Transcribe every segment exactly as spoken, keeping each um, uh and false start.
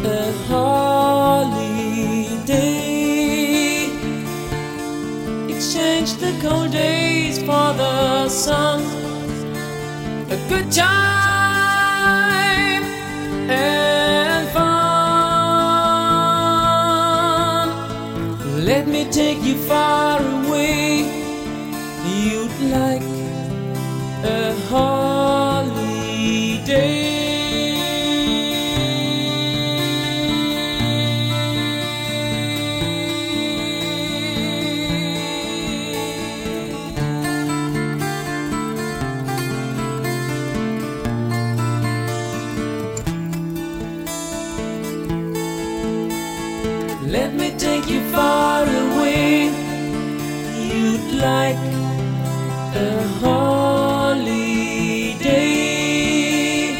a holiday. Exchange the cold days for the sun. A good time and fun. Let me take you far away. You'd like a holiday. Let me take you far away. You'd like a holiday.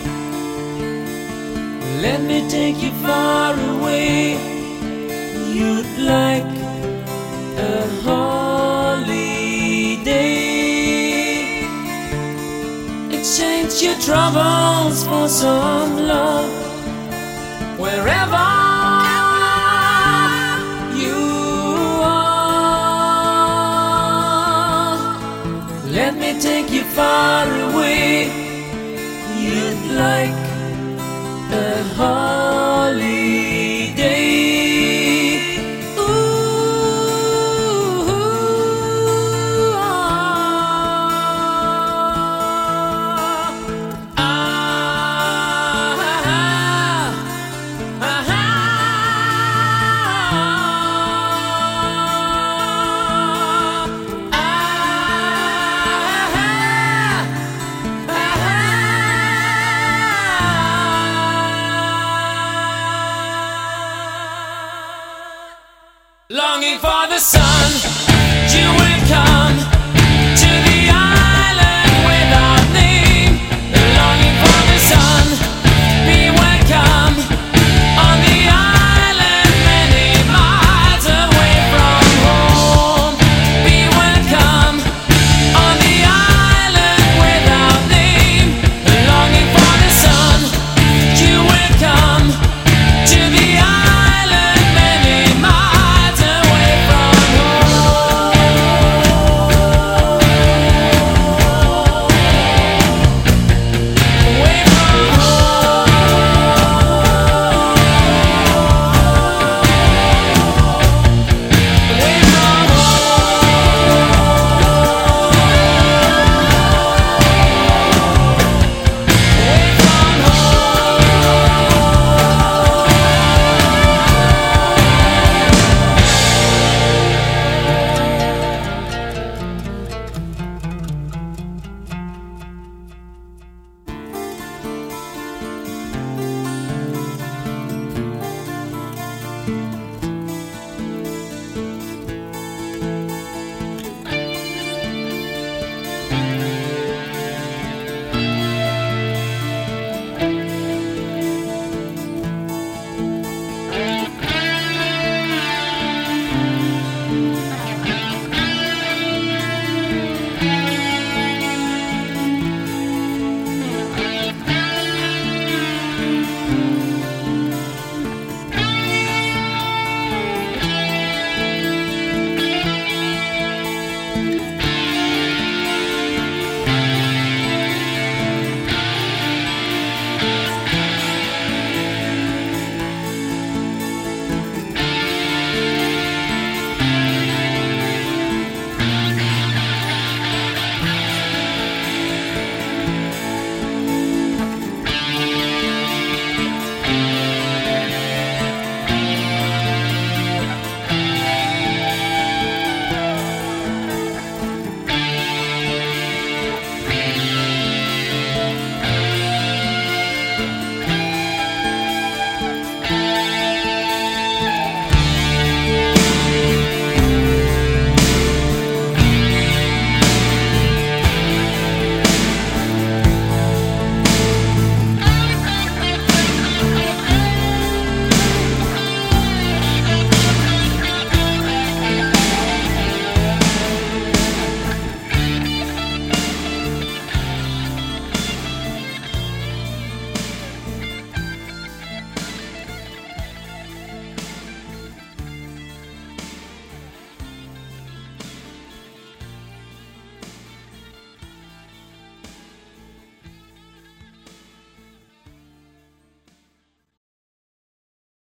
Let me take you far away. You'd like a holiday. Exchange your troubles for some love. Wherever let me take you far away. You'd like a holiday. Ooh, ah, ah, ah, ah, longing for the sun.